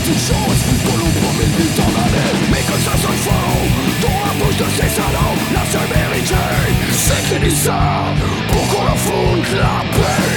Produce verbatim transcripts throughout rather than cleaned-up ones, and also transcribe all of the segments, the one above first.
petites choses qu'on nous promet depuis tant d'années. Mais que ça sonne faux dans la bouche de ces salauds. La seule vérité, c'est qu'ils disent ça pour qu'on leur foute la paix.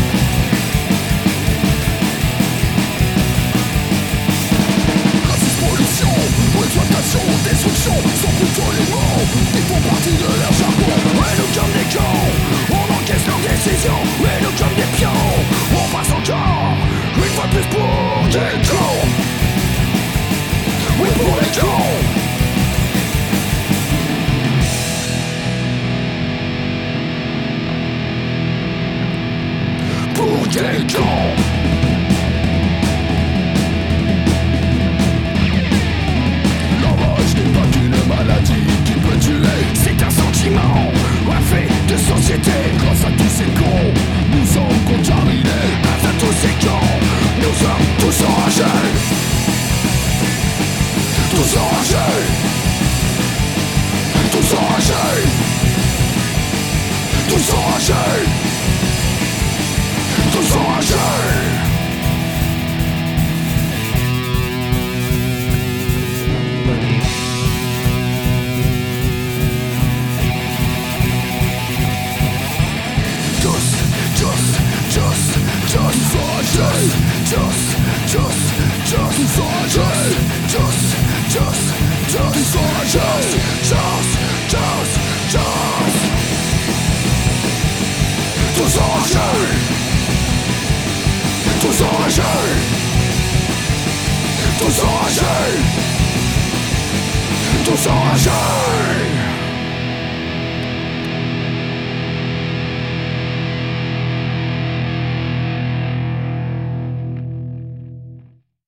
Racisme, pollution, exploitation, destruction sont plutôt les mots qui font partie de leur jargon. Et nous comme des cons, on encaisse leurs décisions. Et nous comme des pions, on passe encore une fois plus pour des cons. Oui, pour les cons. Pour des cons. L'enrage n'est pas qu'une maladie qui peut tuer. C'est un sentiment, un fait de société. Grâce à tous ces cons, nous sommes contaminés. Grâce à tous ces cons, nous sommes tous enragés. Tous enragés. Tous enragés. Tous enragés. Tous enragés. Tous enragés. Tous enragés.